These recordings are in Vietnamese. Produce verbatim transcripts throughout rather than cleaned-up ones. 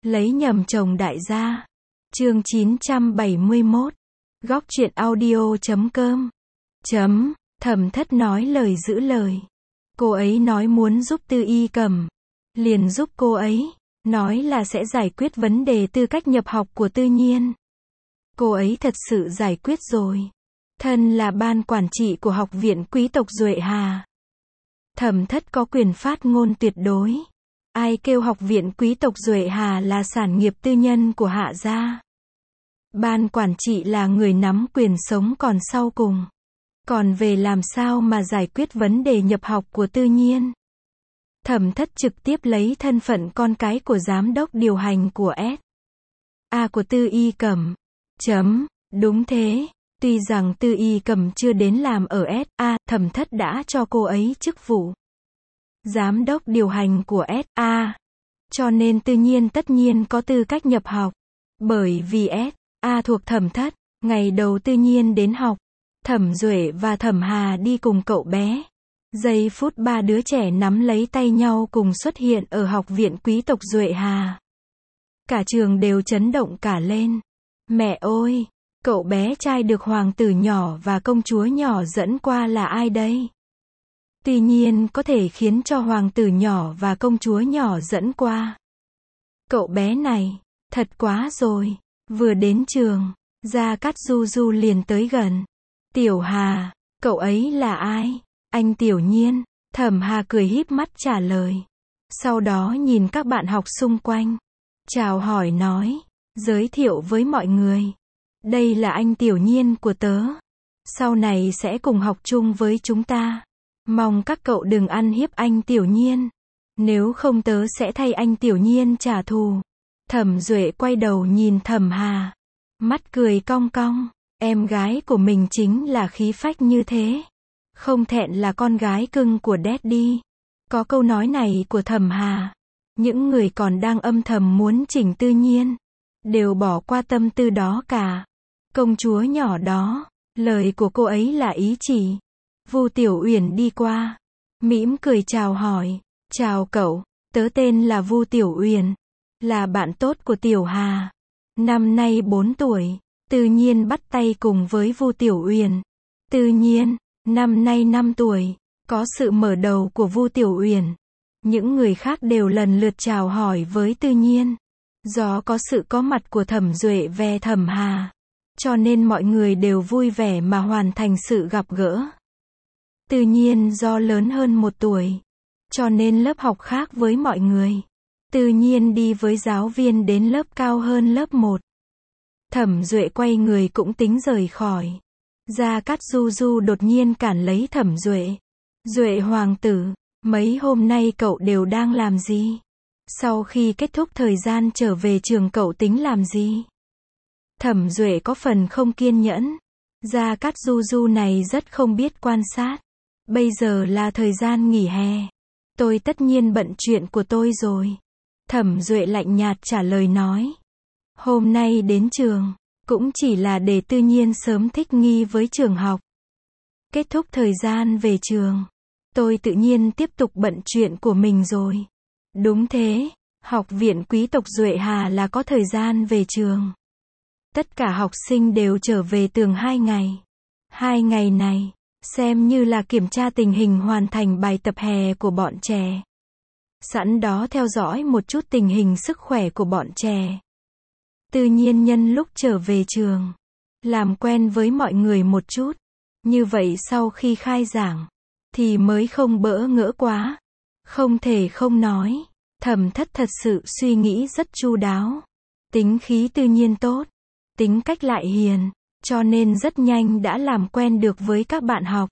Lấy nhầm chồng đại gia. Chương chín trăm bảy mươi mốt. Góc truyện audio chấm com. Chấm, Thẩm Thất nói lời giữ lời. Cô ấy nói muốn giúp Tư Y Cẩm. Liền giúp cô ấy. Nói là sẽ giải quyết vấn đề tư cách nhập học của Tư Nhiên. Cô ấy thật sự giải quyết rồi. Thân là ban quản trị của học viện quý tộc Duệ Hà. Thẩm Thất có quyền phát ngôn tuyệt đối. Ai kêu học viện quý tộc Duệ Hà là sản nghiệp tư nhân của Hạ gia. Ban quản trị là người nắm quyền sống còn sau cùng. Còn về làm sao mà giải quyết vấn đề nhập học của Tư Nhiên. Thẩm Thất trực tiếp lấy thân phận con cái của giám đốc điều hành của S. A của Tư Y Cẩm. Chấm, đúng thế. Tuy rằng Tư Y Cẩm chưa đến làm ở S A, Thẩm Thất đã cho cô ấy chức vụ giám đốc điều hành của S A. Cho nên Tư Nhiên tất nhiên có tư cách nhập học. Bởi vì S A thuộc Thẩm Thất, ngày đầu Tư Nhiên đến học, Thẩm Duệ và Thẩm Hà đi cùng cậu bé. Giây phút ba đứa trẻ nắm lấy tay nhau cùng xuất hiện ở học viện quý tộc Duệ Hà. Cả trường đều chấn động cả lên. Mẹ ơi, cậu bé trai được hoàng tử nhỏ và công chúa nhỏ dẫn qua là ai đây? Tuy nhiên có thể khiến cho hoàng tử nhỏ và công chúa nhỏ dẫn qua. Cậu bé này, thật quá rồi. Vừa đến trường, Gia Cát Du Du liền tới gần. Tiểu Hà, cậu ấy là ai? Anh Tiểu Nhiên. Thẩm Hà cười híp mắt trả lời. Sau đó nhìn các bạn học xung quanh. Chào hỏi nói. Giới thiệu với mọi người. Đây là anh Tiểu Nhiên của tớ. Sau này sẽ cùng học chung với chúng ta. Mong các cậu đừng ăn hiếp anh Tiểu Nhiên. Nếu không tớ sẽ thay anh Tiểu Nhiên trả thù. Thẩm Duệ quay đầu nhìn Thẩm Hà. Mắt cười cong cong. Em gái của mình chính là khí phách như thế. Không thẹn là con gái cưng của Daddy. Có câu nói này của Thẩm Hà. Những người còn đang âm thầm muốn chỉnh Tư Nhiên. Đều bỏ qua tâm tư đó cả. Công chúa nhỏ đó. Lời của cô ấy là ý chỉ. Vu Tiểu Uyển đi qua. Mỉm cười chào hỏi. Chào cậu. Tớ tên là Vu Tiểu Uyển. Là bạn tốt của Tiểu Hà. Năm nay bốn tuổi. Tư Nhiên bắt tay cùng với Vu Tiểu Uyển. Tư Nhiên, năm nay năm tuổi. Có sự mở đầu của Vu Tiểu Uyển. Những người khác đều lần lượt chào hỏi với Tư Nhiên. Do có sự có mặt của Thẩm Duệ ve Thẩm Hà. Cho nên mọi người đều vui vẻ mà hoàn thành sự gặp gỡ. Tư Nhiên do lớn hơn một tuổi. Cho nên lớp học khác với mọi người. Tư Nhiên đi với giáo viên đến lớp cao hơn lớp một. Thẩm Duệ quay người cũng tính rời khỏi. Gia Cát Du Du đột nhiên cản lấy Thẩm Duệ. Duệ hoàng tử, mấy hôm nay cậu đều đang làm gì? Sau khi kết thúc thời gian trở về trường cậu tính làm gì? Thẩm Duệ có phần không kiên nhẫn. Gia Cát Du Du này rất không biết quan sát. Bây giờ là thời gian nghỉ hè. Tôi tất nhiên bận chuyện của tôi rồi. Thẩm Duệ lạnh nhạt trả lời nói. Hôm nay đến trường, cũng chỉ là để Tư Nhiên sớm thích nghi với trường học. Kết thúc thời gian về trường, tôi tự nhiên tiếp tục bận chuyện của mình rồi. Đúng thế, học viện quý tộc Duệ Hà là có thời gian về trường. Tất cả học sinh đều trở về tường hai ngày. Hai ngày này, xem như là kiểm tra tình hình hoàn thành bài tập hè của bọn trẻ. Sẵn đó theo dõi một chút tình hình sức khỏe của bọn trẻ. Tư Nhiên nhân lúc trở về trường, làm quen với mọi người một chút. Như vậy sau khi khai giảng, thì mới không bỡ ngỡ quá. Không thể không nói, Thẩm Thất thật sự suy nghĩ rất chu đáo. Tính khí Tư Nhiên tốt, tính cách lại hiền, cho nên rất nhanh đã làm quen được với các bạn học.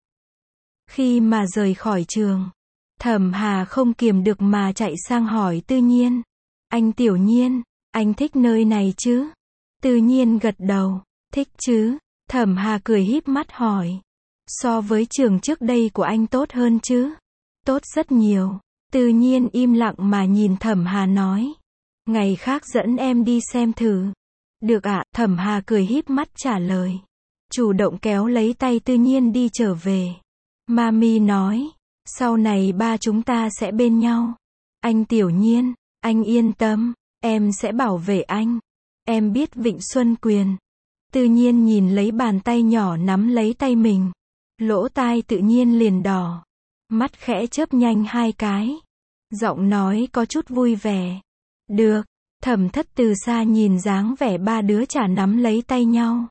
Khi mà rời khỏi trường, Thẩm Hà không kiềm được mà chạy sang hỏi Tư Nhiên. Anh Tiểu Nhiên, anh thích nơi này chứ? Tư Nhiên gật đầu. Thích chứ? Thẩm Hà cười híp mắt hỏi. So với trường trước đây của anh tốt hơn chứ? Tốt rất nhiều. Tư Nhiên im lặng mà nhìn Thẩm Hà nói. Ngày khác dẫn em đi xem thử. Được ạ, Thẩm Hà cười híp mắt trả lời. Chủ động kéo lấy tay Tư Nhiên đi trở về. Mami nói. Sau này ba chúng ta sẽ bên nhau. Anh Tiểu Nhiên, anh yên tâm. Em sẽ bảo vệ anh. Em biết Vịnh Xuân Quyền. Tư Nhiên nhìn lấy bàn tay nhỏ nắm lấy tay mình. Lỗ tai tự nhiên liền đỏ. Mắt khẽ chớp nhanh hai cái. Giọng nói có chút vui vẻ. Được. Thẩm Thất từ xa nhìn dáng vẻ ba đứa chả nắm lấy tay nhau.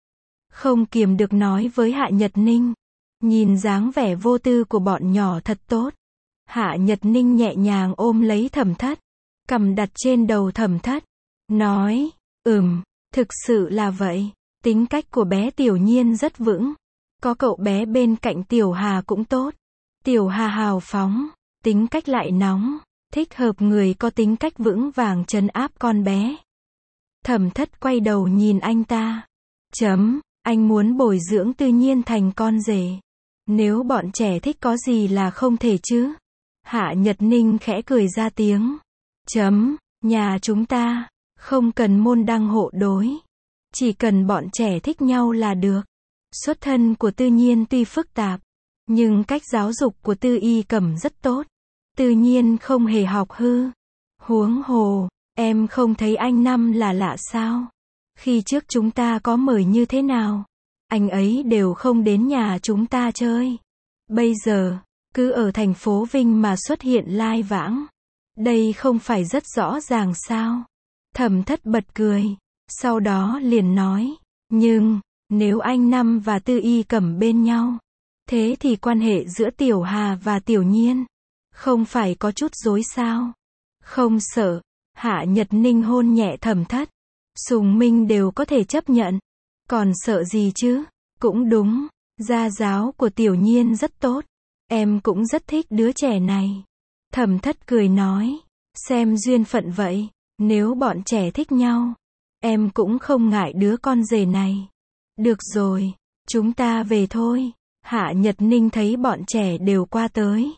Không kiềm được nói với Hạ Nhật Ninh. Nhìn dáng vẻ vô tư của bọn nhỏ thật tốt. Hạ Nhật Ninh nhẹ nhàng ôm lấy Thẩm Thất. Cầm đặt trên đầu Thẩm Thất. Nói, ừm, thực sự là vậy. Tính cách của bé Tiểu Nhiên rất vững. Có cậu bé bên cạnh Tiểu Hà cũng tốt. Tiểu Hà hào phóng, tính cách lại nóng. Thích hợp người có tính cách vững vàng trấn áp con bé. Thẩm Thất quay đầu nhìn anh ta. Chấm, anh muốn bồi dưỡng Tư Nhiên thành con rể. Nếu bọn trẻ thích có gì là không thể chứ. Hạ Nhật Ninh khẽ cười ra tiếng. Chấm, nhà chúng ta, không cần môn đăng hộ đối. Chỉ cần bọn trẻ thích nhau là được. Xuất thân của Tư Nhiên tuy phức tạp, nhưng cách giáo dục của Tư Y Cẩm rất tốt. Tư Nhiên không hề học hư. Huống hồ, em không thấy anh Năm là lạ sao? Khi trước chúng ta có mời như thế nào? Anh ấy đều không đến nhà chúng ta chơi. Bây giờ, cứ ở thành phố Vinh mà xuất hiện lai vãng. Đây không phải rất rõ ràng sao? Thẩm Thất bật cười. Sau đó liền nói. Nhưng, nếu anh Năm và Tư Y Cẩm bên nhau, thế thì quan hệ giữa Tiểu Hà và Tiểu Nhiên không phải có chút rối sao? Không sợ. Hạ Nhật Ninh hôn nhẹ Thẩm Thất. Sùng Minh đều có thể chấp nhận. Còn sợ gì chứ? Cũng đúng. Gia giáo của Tiểu Nhiên rất tốt. Em cũng rất thích đứa trẻ này. Thẩm Thất cười nói. Xem duyên phận vậy. Nếu bọn trẻ thích nhau, em cũng không ngại đứa con rể này. Được rồi. Chúng ta về thôi. Hạ Nhật Ninh thấy bọn trẻ đều qua tới.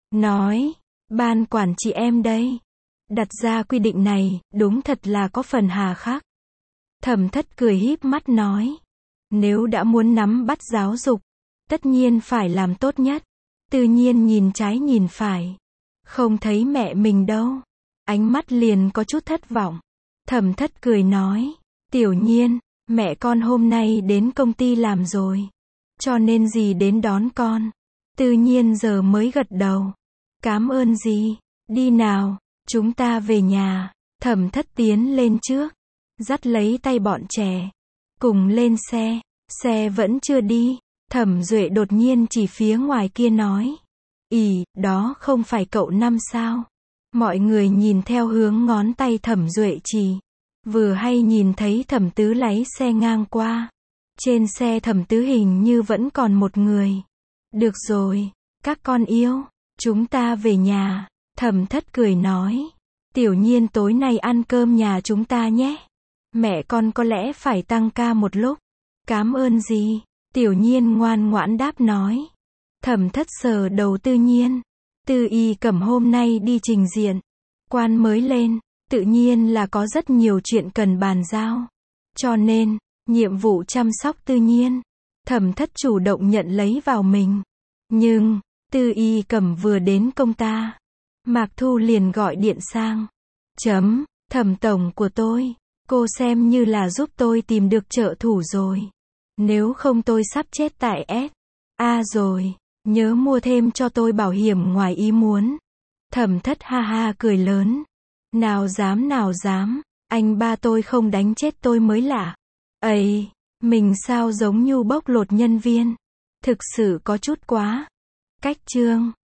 Nói. Ban quản trị em đây. Đặt ra quy định này, đúng thật là có phần hà khắc. Thẩm Thất cười híp mắt nói. Nếu đã muốn nắm bắt giáo dục, tất nhiên phải làm tốt nhất. Tự nhiên nhìn trái nhìn phải. Không thấy mẹ mình đâu. Ánh mắt liền có chút thất vọng. Thẩm Thất cười nói. Tiểu Nhiên, mẹ con hôm nay đến công ty làm rồi. Cho nên dì đến đón con. Tự nhiên giờ mới gật đầu. Cám ơn dì. Đi nào, chúng ta về nhà. Thẩm Thất tiến lên trước. Dắt lấy tay bọn trẻ. Cùng lên xe. Xe vẫn chưa đi. Thẩm Duệ đột nhiên chỉ phía ngoài kia nói. Ì, đó không phải cậu Năm sao? Mọi người nhìn theo hướng ngón tay Thẩm Duệ chỉ. Vừa hay nhìn thấy Thẩm Tứ lái xe ngang qua. Trên xe Thẩm Tứ hình như vẫn còn một người. Được rồi, các con yêu. Chúng ta về nhà. Thẩm Thất cười nói. Tiểu Nhiên tối nay ăn cơm nhà chúng ta nhé. Mẹ con có lẽ phải tăng ca một lúc. Cám ơn dì. Tiểu Nhiên ngoan ngoãn đáp nói. Thẩm Thất sờ đầu Tư Nhiên. Tư Y Cẩm hôm nay đi trình diện. Quan mới lên, tự nhiên là có rất nhiều chuyện cần bàn giao. Cho nên, nhiệm vụ chăm sóc Tư Nhiên, Thẩm Thất chủ động nhận lấy vào mình. Nhưng, Tư Y Cẩm vừa đến công ta, Mạc Thu liền gọi điện sang. Chấm, Thẩm tổng của tôi, cô xem như là giúp tôi tìm được trợ thủ rồi. Nếu không tôi sắp chết tại S. A rồi, nhớ mua thêm cho tôi bảo hiểm ngoài ý muốn. Thẩm Thất ha ha cười lớn. Nào dám nào dám, anh ba tôi không đánh chết tôi mới lạ. Ây, mình sao giống như bóc lột nhân viên. Thực sự có chút quá. Cách chương